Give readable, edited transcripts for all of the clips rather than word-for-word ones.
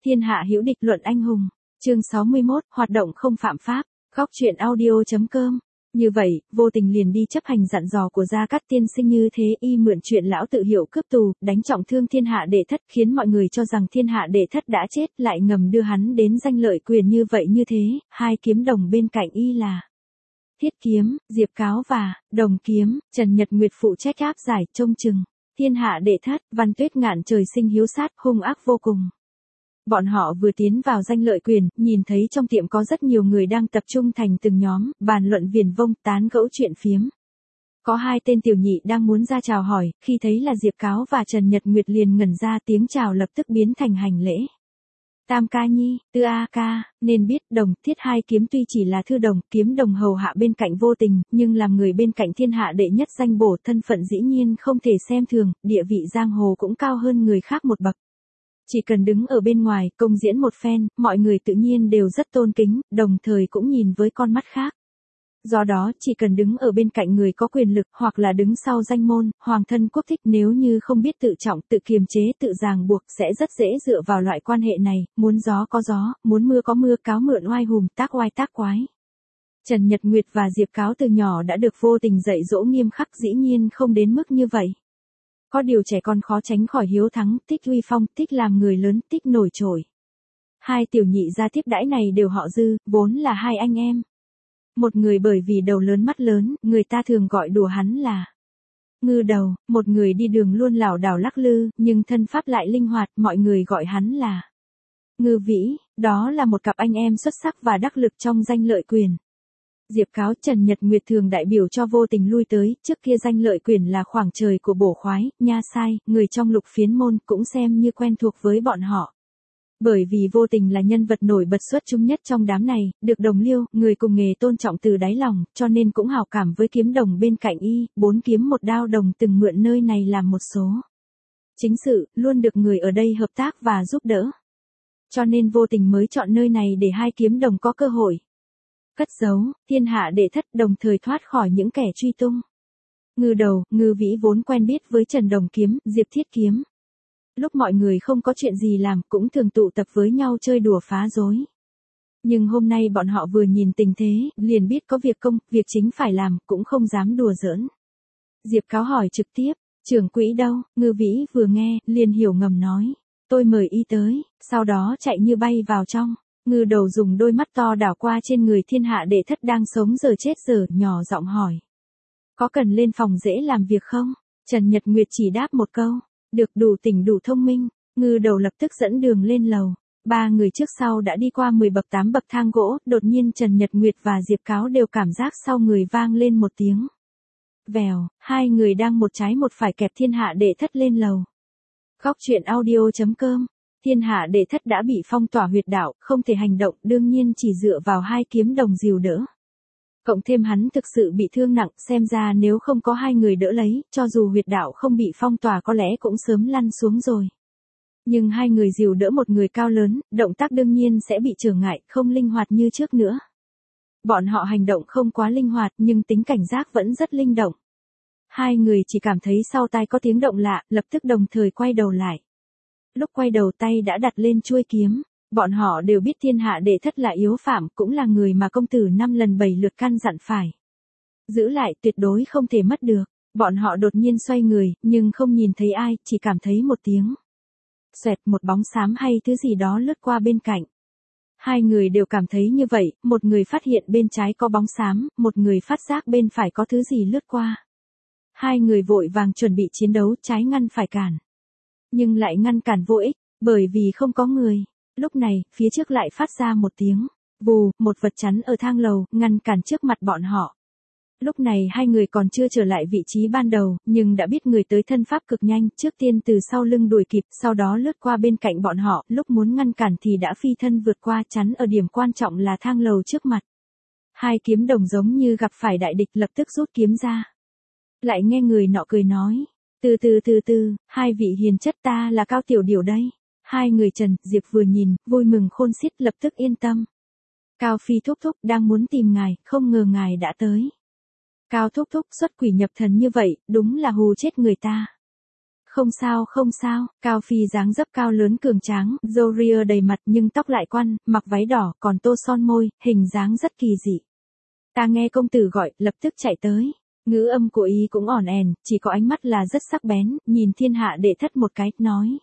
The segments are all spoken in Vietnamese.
Thiên hạ hữu địch luận anh hùng. Chương 61, hoạt động không phạm pháp. Góc truyện audio.com. Như vậy, vô tình liền đi chấp hành dặn dò của Gia Cát tiên sinh như thế, y mượn chuyện lão tự hiệu cướp tù, đánh trọng thương thiên hạ đệ thất, khiến mọi người cho rằng thiên hạ đệ thất đã chết, lại ngầm đưa hắn đến danh lợi quyền như vậy như thế. Hai kiếm đồng bên cạnh y là Thiết Kiếm, Diệp Cáo và Đồng Kiếm, Trần Nhật Nguyệt phụ trách áp giải trông chừng. Thiên hạ đệ thất, Văn Tuyết Ngạn trời sinh hiếu sát, hung ác vô cùng. Bọn họ vừa tiến vào danh lợi quyền, nhìn thấy trong tiệm có rất nhiều người đang tập trung thành từng nhóm, bàn luận viển vông, tán gẫu chuyện phiếm. Có hai tên tiểu nhị đang muốn ra chào hỏi, khi thấy là Diệp Cáo và Trần Nhật Nguyệt liền ngẩn ra, tiếng chào lập tức biến thành hành lễ. Tam ca nhi, tư a ca, nên biết Đồng, Thiết hai kiếm tuy chỉ là thư đồng, kiếm đồng hầu hạ bên cạnh Vô Tình, nhưng làm người bên cạnh thiên hạ đệ nhất danh bổ, thân phận dĩ nhiên không thể xem thường, địa vị giang hồ cũng cao hơn người khác một bậc. Chỉ cần đứng ở bên ngoài, công diễn một phen, mọi người tự nhiên đều rất tôn kính, đồng thời cũng nhìn với con mắt khác. Do đó, chỉ cần đứng ở bên cạnh người có quyền lực, hoặc là đứng sau danh môn, hoàng thân quốc thích, nếu như không biết tự trọng, tự kiềm chế, tự ràng buộc, sẽ rất dễ dựa vào loại quan hệ này, muốn gió có gió, muốn mưa có mưa, cáo mượn oai hùm, tác oai tác quái. Trần Nhật Nguyệt và Diệp Cáo từ nhỏ đã được Vô Tình dạy dỗ nghiêm khắc, dĩ nhiên không đến mức như vậy. Có điều trẻ con khó tránh khỏi hiếu thắng, thích uy phong, thích làm người lớn, thích nổi trội. Hai tiểu nhị gia tiếp đãi này đều họ Dư, vốn là hai anh em. Một người bởi vì đầu lớn mắt lớn, người ta thường gọi đùa hắn là Ngư Đầu, một người đi đường luôn lảo đảo lắc lư, nhưng thân pháp lại linh hoạt, mọi người gọi hắn là Ngư Vĩ, đó là một cặp anh em xuất sắc và đắc lực trong danh lợi quyền. Diệp Cáo, Trần Nhật Nguyệt thường đại biểu cho Vô Tình lui tới, trước kia danh lợi quyền là khoảng trời của bổ khoái, nha sai, người trong lục phiến môn cũng xem như quen thuộc với bọn họ. Bởi vì Vô Tình là nhân vật nổi bật xuất chúng nhất trong đám này, được đồng liêu, người cùng nghề tôn trọng từ đáy lòng, cho nên cũng hảo cảm với kiếm đồng bên cạnh y, 4 kiếm một đao đồng từng mượn nơi này làm một số chính sự, luôn được người ở đây hợp tác và giúp đỡ. Cho nên Vô Tình mới chọn nơi này để hai kiếm đồng có cơ hội cất giấu, thiên hạ đệ thất, đồng thời thoát khỏi những kẻ truy tung. Ngư Đầu, Ngư Vĩ vốn quen biết với Trần Đồng Kiếm, Diệp Thiết Kiếm. Lúc mọi người không có chuyện gì làm, cũng thường tụ tập với nhau chơi đùa phá rối. Nhưng hôm nay bọn họ vừa nhìn tình thế, liền biết có việc công, việc chính phải làm, cũng không dám đùa giỡn. Diệp Cáo hỏi trực tiếp, trưởng quỹ đâu? Ngư Vĩ vừa nghe, liền hiểu ngầm nói, tôi mời y tới, sau đó chạy như bay vào trong. Ngư Đầu dùng đôi mắt to đảo qua trên người thiên hạ đệ thất đang sống giờ chết giờ, nhỏ giọng hỏi. Có cần lên phòng dễ làm việc không? Trần Nhật Nguyệt chỉ đáp một câu. Được, đủ tỉnh đủ thông minh. Ngư Đầu lập tức dẫn đường lên lầu. Ba người trước sau đã đi qua 10 bậc 8 bậc thang gỗ, đột nhiên Trần Nhật Nguyệt và Diệp Cáo đều cảm giác sau người vang lên một tiếng vèo, hai người đang một trái một phải kẹp thiên hạ đệ thất lên lầu. Góc truyện audio.com. Thiên hạ đệ thất đã bị phong tỏa huyệt đạo, không thể hành động, đương nhiên chỉ dựa vào hai kiếm đồng dìu đỡ. Cộng thêm hắn thực sự bị thương nặng, xem ra nếu không có hai người đỡ lấy, cho dù huyệt đạo không bị phong tỏa có lẽ cũng sớm lăn xuống rồi. Nhưng hai người dìu đỡ một người cao lớn, động tác đương nhiên sẽ bị trở ngại, không linh hoạt như trước nữa. Bọn họ hành động không quá linh hoạt, nhưng tính cảnh giác vẫn rất linh động. Hai người chỉ cảm thấy sau tai có tiếng động lạ, lập tức đồng thời quay đầu lại. Lúc quay đầu tay đã đặt lên chuôi kiếm, bọn họ đều biết thiên hạ đệ thất là yếu phạm, cũng là người mà công tử 5 lần 7 lượt căn dặn phải giữ lại, tuyệt đối không thể mất được. Bọn họ đột nhiên xoay người, nhưng không nhìn thấy ai, chỉ cảm thấy một tiếng xoẹt, một bóng xám hay thứ gì đó lướt qua bên cạnh. Hai người đều cảm thấy như vậy, một người phát hiện bên trái có bóng xám, một người phát giác bên phải có thứ gì lướt qua. Hai người vội vàng chuẩn bị chiến đấu, trái ngăn phải cản. Nhưng lại ngăn cản vô ích, bởi vì không có người. Lúc này, phía trước lại phát ra một tiếng vù, một vật chắn ở thang lầu, ngăn cản trước mặt bọn họ. Lúc này hai người còn chưa trở lại vị trí ban đầu, nhưng đã biết người tới thân pháp cực nhanh, trước tiên từ sau lưng đuổi kịp, sau đó lướt qua bên cạnh bọn họ, lúc muốn ngăn cản thì đã phi thân vượt qua, chắn ở điểm quan trọng là thang lầu trước mặt. Hai kiếm đồng giống như gặp phải đại địch, lập tức rút kiếm ra. Lại nghe người nọ cười nói, từ, hai vị hiền chất, ta là Cao Tiểu Điểu đây. Hai người Trần, Diệp vừa nhìn, vui mừng khôn xiết, lập tức yên tâm. Cao Phi thúc thúc, đang muốn tìm ngài, không ngờ ngài đã tới. Cao thúc thúc xuất quỷ nhập thần như vậy, đúng là hù chết người ta. Không sao không sao, Cao Phi dáng dấp cao lớn cường tráng, râu ria đầy mặt nhưng tóc lại quăn, mặc váy đỏ, còn tô son môi, hình dáng rất kỳ dị. Ta nghe công tử gọi, lập tức chạy tới. Ngữ âm của y cũng ỏn ẻn, chỉ có ánh mắt là rất sắc bén, nhìn thiên hạ đệ thất một cái, nói.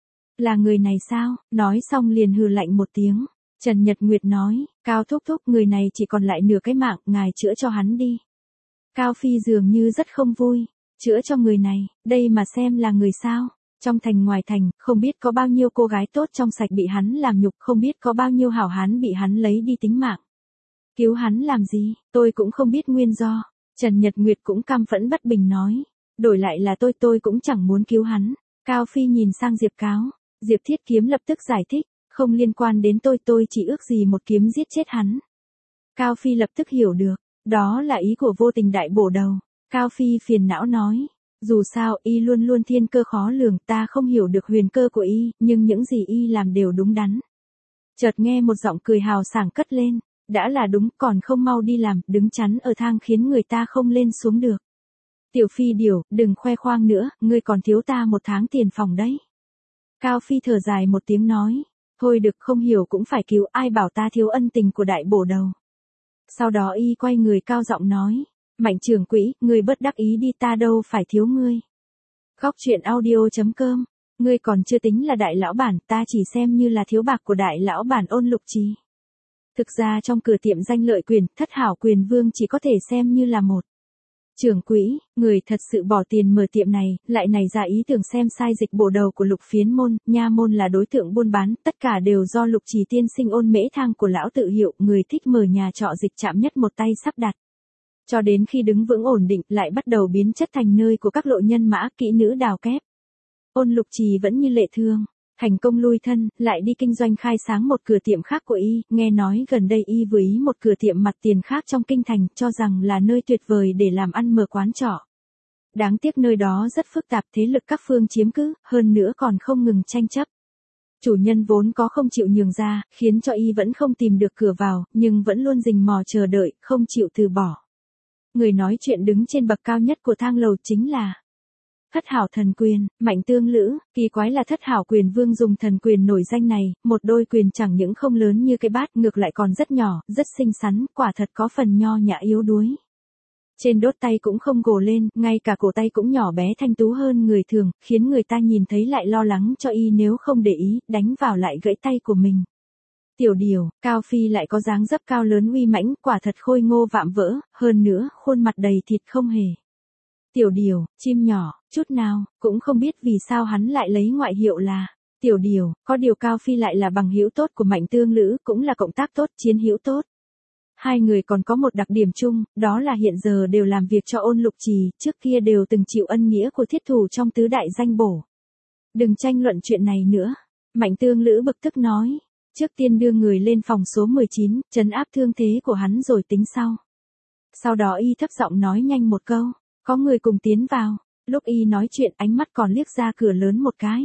Là người này sao? Nói xong liền hừ lạnh một tiếng. Trần Nhật Nguyệt nói, Cao thúc thúc, người này chỉ còn lại nửa cái mạng, ngài chữa cho hắn đi. Cao Phi dường như rất không vui. Chữa cho người này, đây mà xem là người sao? Trong thành ngoài thành, không biết có bao nhiêu cô gái tốt trong sạch bị hắn làm nhục, không biết có bao nhiêu hảo hán bị hắn lấy đi tính mạng. Cứu hắn làm gì, tôi cũng không biết nguyên do. Trần Nhật Nguyệt cũng căm phẫn bất bình nói. Đổi lại là tôi cũng chẳng muốn cứu hắn. Cao Phi nhìn sang Diệp Cáo. Diệp Thiết Kiếm lập tức giải thích. Không liên quan đến tôi chỉ ước gì một kiếm giết chết hắn. Cao Phi lập tức hiểu được. Đó là ý của Vô Tình đại bổ đầu. Cao Phi phiền não nói. Dù sao y luôn luôn thiên cơ khó lường, ta không hiểu được huyền cơ của y, nhưng những gì y làm đều đúng đắn. Chợt nghe một giọng cười hào sảng cất lên. Đã là đúng, còn không mau đi làm, đứng chắn ở thang khiến người ta không lên xuống được. Tiểu Phi Điểu, đừng khoe khoang nữa, ngươi còn thiếu ta 1 tháng tiền phòng đấy. Cao Phi thở dài một tiếng nói. Thôi được, không hiểu cũng phải cứu, ai bảo ta thiếu ân tình của đại bổ đầu. Sau đó y quay người cao giọng nói. Mạnh trưởng quỹ, ngươi bớt đắc ý đi, ta đâu phải thiếu ngươi. Góc truyện audio.com. Ngươi còn chưa tính là đại lão bản, ta chỉ xem như là thiếu bạc của đại lão bản Ôn Lục Trì. Thực ra trong cửa tiệm danh lợi quyền, thất hảo quyền vương chỉ có thể xem như là một. Trưởng quỹ, người thật sự bỏ tiền mở tiệm này, lại nảy ra ý tưởng xem sai dịch bổ đầu của Lục Phiến môn, nha môn là đối tượng buôn bán, tất cả đều do Lục Trì tiên sinh ôn mễ thang của lão tự hiệu, người thích mở nhà trọ dịch chạm nhất một tay sắp đặt. Cho đến khi đứng vững ổn định, lại bắt đầu biến chất thành nơi của các lộ nhân mã, kỹ nữ đào kép. Ôn Lục Trì vẫn như lệ thường. Thành công lui thân, lại đi kinh doanh khai sáng một cửa tiệm khác của y, nghe nói gần đây y vừa ý một cửa tiệm mặt tiền khác trong kinh thành, cho rằng là nơi tuyệt vời để làm ăn mở quán trọ. Đáng tiếc nơi đó rất phức tạp, thế lực các phương chiếm cứ, hơn nữa còn không ngừng tranh chấp. Chủ nhân vốn có không chịu nhường ra, khiến cho y vẫn không tìm được cửa vào, nhưng vẫn luôn rình mò chờ đợi, không chịu từ bỏ. Người nói chuyện đứng trên bậc cao nhất của thang lầu chính là Thất Hảo Thần Quyền, Mạnh Tương Lữ. Kỳ quái là Thất Hảo Quyền Vương dùng thần quyền nổi danh này, một đôi quyền chẳng những không lớn như cái bát, ngược lại còn rất nhỏ, rất xinh xắn, quả thật có phần nho nhã yếu đuối. Trên đốt tay cũng không gồ lên, ngay cả cổ tay cũng nhỏ bé thanh tú hơn người thường, khiến người ta nhìn thấy lại lo lắng cho y nếu không để ý, đánh vào lại gãy tay của mình. Tiểu Điều, Cao Phi lại có dáng dấp cao lớn uy mãnh, quả thật khôi ngô vạm vỡ, hơn nữa, khuôn mặt đầy thịt không hề. Tiểu Điều, chim nhỏ, chút nào, cũng không biết vì sao hắn lại lấy ngoại hiệu là Tiểu Điều, có điều Cao Phi lại là bằng hữu tốt của Mạnh Tương Lữ, cũng là cộng tác tốt, chiến hữu tốt. Hai người còn có một đặc điểm chung, đó là hiện giờ đều làm việc cho Ôn Lục Trì, trước kia đều từng chịu ân nghĩa của thiết thủ trong tứ đại danh bổ. Đừng tranh luận chuyện này nữa. Mạnh Tương Lữ bực tức nói. Trước tiên đưa người lên phòng số 19, trấn áp thương thế của hắn rồi tính sau. Sau đó y thấp giọng nói nhanh một câu. Có người cùng tiến vào. Lúc y nói chuyện ánh mắt còn liếc ra cửa lớn một cái.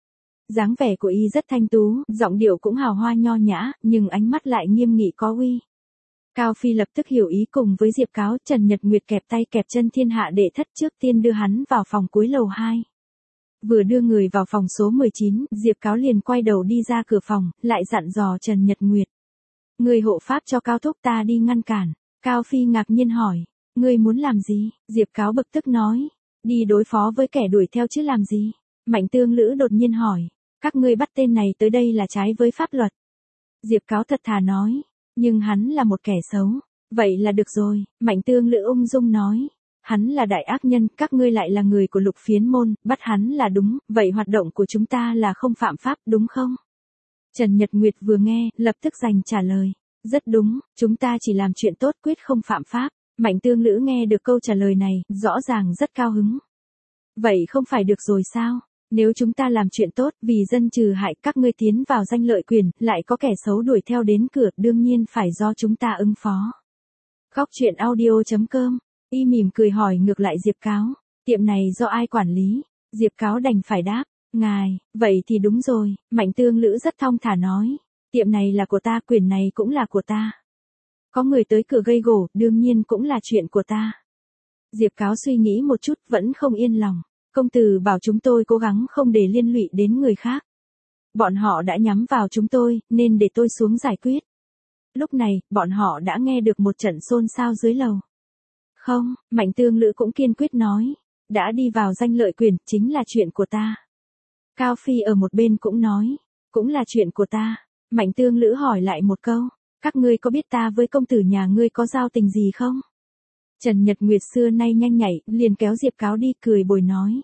Dáng vẻ của y rất thanh tú, giọng điệu cũng hào hoa nho nhã, nhưng ánh mắt lại nghiêm nghị có uy. Cao Phi lập tức hiểu ý, cùng với Diệp Cáo, Trần Nhật Nguyệt kẹp tay kẹp chân thiên hạ đệ thất, trước tiên đưa hắn vào phòng cuối lầu 2. Vừa đưa người vào phòng số 19, Diệp Cáo liền quay đầu đi ra cửa phòng, lại dặn dò Trần Nhật Nguyệt. Người hộ pháp cho Cao thúc ta đi ngăn cản. Cao Phi ngạc nhiên hỏi. Ngươi muốn làm gì? Diệp Cáo bực tức nói. Đi đối phó với kẻ đuổi theo chứ làm gì? Mạnh Tương Lữ đột nhiên hỏi. Các ngươi bắt tên này tới đây là trái với pháp luật. Diệp Cáo thật thà nói. Nhưng hắn là một kẻ xấu. Vậy là được rồi, Mạnh Tương Lữ ung dung nói. Hắn là đại ác nhân, các ngươi lại là người của Lục Phiến môn, bắt hắn là đúng, vậy hoạt động của chúng ta là không phạm pháp, đúng không? Trần Nhật Nguyệt vừa nghe, lập tức giành trả lời. Rất đúng, chúng ta chỉ làm chuyện tốt, quyết không phạm pháp. Mạnh Tương Lữ nghe được câu trả lời này, rõ ràng rất cao hứng. Vậy không phải được rồi sao? Nếu chúng ta làm chuyện tốt, vì dân trừ hại, các ngươi tiến vào danh lợi quyền, lại có kẻ xấu đuổi theo đến cửa, đương nhiên phải do chúng ta ứng phó. Góc truyện audio.com. Y mỉm cười hỏi ngược lại Diệp Cáo. Tiệm này do ai quản lý? Diệp Cáo đành phải đáp. Ngài, vậy thì đúng rồi. Mạnh Tương Lữ rất thong thả nói. Tiệm này là của ta, quyền này cũng là của ta. Có người tới cửa gây gổ, đương nhiên cũng là chuyện của ta. Diệp Cáo suy nghĩ một chút, vẫn không yên lòng. Công tử bảo chúng tôi cố gắng không để liên lụy đến người khác. Bọn họ đã nhắm vào chúng tôi, nên để tôi xuống giải quyết. Lúc này, bọn họ đã nghe được một trận xôn xao dưới lầu. Không, Mạnh Tương Lữ cũng kiên quyết nói. Đã đi vào danh lợi quyền, chính là chuyện của ta. Cao Phi ở một bên cũng nói. Cũng là chuyện của ta. Mạnh Tương Lữ hỏi lại một câu. Các ngươi có biết ta với công tử nhà ngươi có giao tình gì không? Trần Nhật Nguyệt xưa nay nhanh nhạy, liền kéo Diệp Cáo đi cười bồi nói.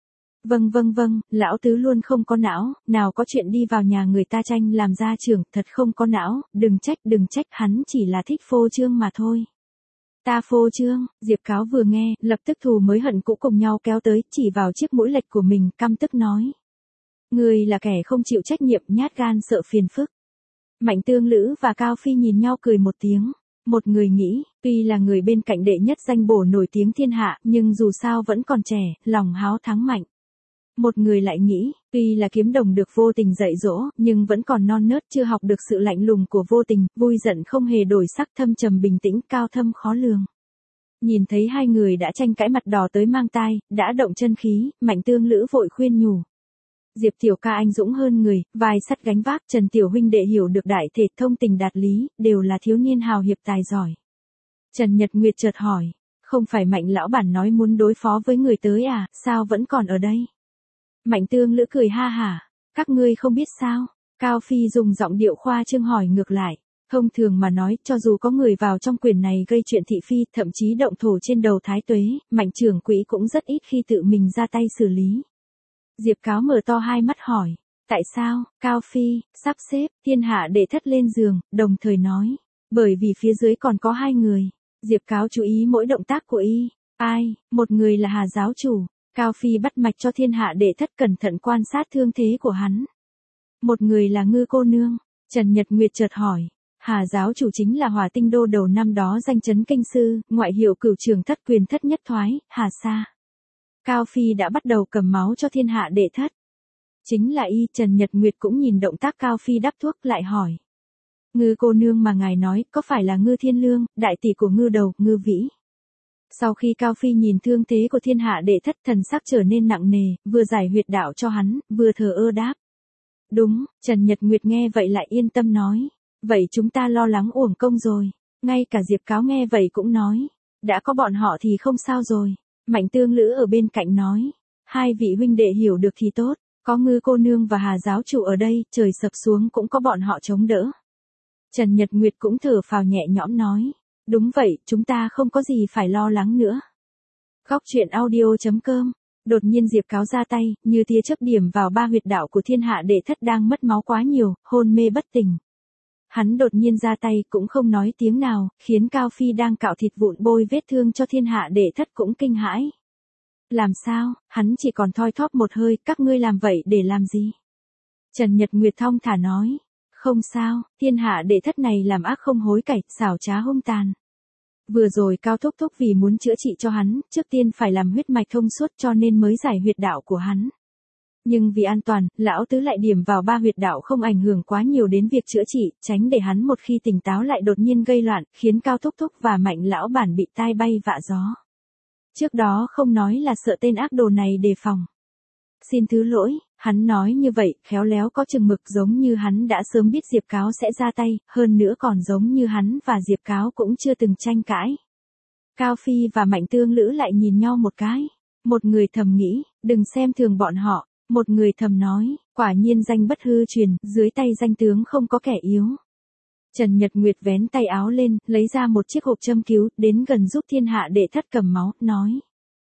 Vâng, lão tứ luôn không có não, nào có chuyện đi vào nhà người ta tranh làm gia trưởng, thật không có não, đừng trách, hắn chỉ là thích phô trương mà thôi. Ta phô trương, Diệp Cáo vừa nghe, lập tức thù mới hận cũ cùng nhau kéo tới, chỉ vào chiếc mũi lệch của mình, căm tức nói. Người là kẻ không chịu trách nhiệm, nhát gan sợ phiền phức. Mạnh Tương Lữ và Cao Phi nhìn nhau cười một tiếng. Một người nghĩ, tuy là người bên cạnh đệ nhất danh bổ nổi tiếng thiên hạ, nhưng dù sao vẫn còn trẻ, lòng háo thắng mạnh. Một người lại nghĩ, tuy là kiếm đồng được Vô Tình dạy dỗ, nhưng vẫn còn non nớt chưa học được sự lạnh lùng của Vô Tình, vui giận không hề đổi sắc, thâm trầm bình tĩnh, cao thâm khó lường. Nhìn thấy hai người đã tranh cãi, mặt đỏ tới mang tai, đã động chân khí, Mạnh Tương Lữ vội khuyên nhủ. Diệp tiểu ca anh dũng hơn người, vai sắt gánh vác, Trần tiểu huynh đệ hiểu được đại thể, thông tình đạt lý, đều là thiếu niên hào hiệp tài giỏi. Trần Nhật Nguyệt chợt hỏi, không phải Mạnh lão bản nói muốn đối phó với người tới à, sao vẫn còn ở đây? Mạnh Tương Lữ cười ha hả, các ngươi không biết sao? Cao Phi dùng giọng điệu khoa trương hỏi ngược lại. Thông thường mà nói, cho dù có người vào trong quyền này gây chuyện thị phi, thậm chí động thổ trên đầu thái tuế, Mạnh trưởng quỹ cũng rất ít khi tự mình ra tay xử lý. Diệp Cáo mở to hai mắt hỏi, tại sao? Cao Phi sắp xếp thiên hạ đệ thất lên giường, đồng thời nói, bởi vì phía dưới còn có hai người. Diệp Cáo chú ý mỗi động tác của y. Ai? Một người là Hà giáo chủ. Cao Phi bắt mạch cho thiên hạ đệ thất, cẩn thận quan sát thương thế của hắn. Một người là Ngư cô nương. Trần Nhật Nguyệt chợt hỏi. Hà giáo chủ chính là Hỏa Tinh đô đầu năm đó danh chấn kinh sư, ngoại hiệu Cửu Trường thất quyền thất nhất thoái, Hà Sa. Cao Phi đã bắt đầu cầm máu cho thiên hạ đệ thất. Chính là y. Trần Nhật Nguyệt cũng nhìn động tác Cao Phi đắp thuốc, lại hỏi. Ngư cô nương mà ngài nói, có phải là Ngư Thiên Lương, đại tỷ của Ngư đầu, Ngư Vĩ? Sau khi Cao Phi nhìn thương thế của thiên hạ đệ thất, thần sắc trở nên nặng nề, vừa giải huyệt đạo cho hắn, vừa thờ ơ đáp. Đúng. Trần Nhật Nguyệt nghe vậy lại yên tâm nói. Vậy chúng ta lo lắng uổng công rồi. Ngay cả Diệp Cáo nghe vậy cũng nói. Đã có bọn họ thì không sao rồi. Mạnh Tương Lữ ở bên cạnh nói. Hai vị huynh đệ hiểu được thì tốt. Có Ngư cô nương và Hà giáo chủ ở đây, trời sập xuống cũng có bọn họ chống đỡ. Trần Nhật Nguyệt cũng thở phào nhẹ nhõm nói. Đúng vậy, chúng ta không có gì phải lo lắng nữa. Góc truyện audio.com. Đột nhiên Diệp Cáo ra tay, như tia chớp điểm vào ba huyệt đạo của thiên hạ đệ thất đang mất máu quá nhiều, hôn mê bất tỉnh. Hắn đột nhiên ra tay cũng không nói tiếng nào, khiến Cao Phi đang cạo thịt vụn bôi vết thương cho thiên hạ đệ thất cũng kinh hãi. Làm sao? Hắn chỉ còn thoi thóp một hơi, các ngươi làm vậy để làm gì? Trần Nhật Nguyệt thong thả nói. Không sao, thiên hạ đệ thất này làm ác không hối cải, xảo trá hung tàn. Vừa rồi Cao thúc thúc vì muốn chữa trị cho hắn, trước tiên phải làm huyết mạch thông suốt cho nên mới giải huyệt đạo của hắn. Nhưng vì an toàn, lão tứ lại điểm vào ba huyệt đạo không ảnh hưởng quá nhiều đến việc chữa trị, tránh để hắn một khi tỉnh táo lại đột nhiên gây loạn, khiến Cao thúc thúc và Mạnh lão bản bị tai bay vạ gió. Trước đó không nói là sợ tên ác đồ này đề phòng. Xin thứ lỗi, hắn nói như vậy, khéo léo có chừng mực, giống như hắn đã sớm biết Diệp Cáo sẽ ra tay, hơn nữa còn giống như hắn và Diệp Cáo cũng chưa từng tranh cãi. Cao Phi và Mạnh Tương Lữ lại nhìn nhau một cái. Một người thầm nghĩ, đừng xem thường bọn họ. Một người thầm nói, quả nhiên danh bất hư truyền, dưới tay danh tướng không có kẻ yếu. Trần Nhật Nguyệt vén tay áo lên, lấy ra một chiếc hộp châm cứu, đến gần giúp thiên hạ đệ thất cầm máu, nói.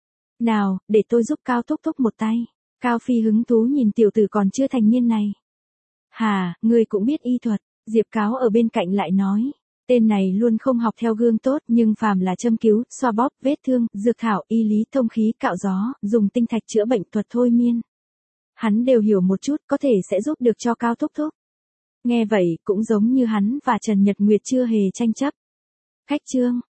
Nào, để tôi giúp Cao thúc thúc một tay. Cao Phi hứng thú nhìn tiểu tử còn chưa thành niên này. Hà, ngươi cũng biết y thuật. Diệp Cáo ở bên cạnh lại nói. Tên này luôn không học theo gương tốt, nhưng phàm là châm cứu, xoa bóp, vết thương, dược thảo, y lý, thông khí, cạo gió, dùng tinh thạch chữa bệnh, thuật thôi miên. Hắn đều hiểu một chút, có thể sẽ giúp được cho Cao thúc thúc. Nghe vậy, cũng giống như hắn và Trần Nhật Nguyệt chưa hề tranh chấp. Khách trương,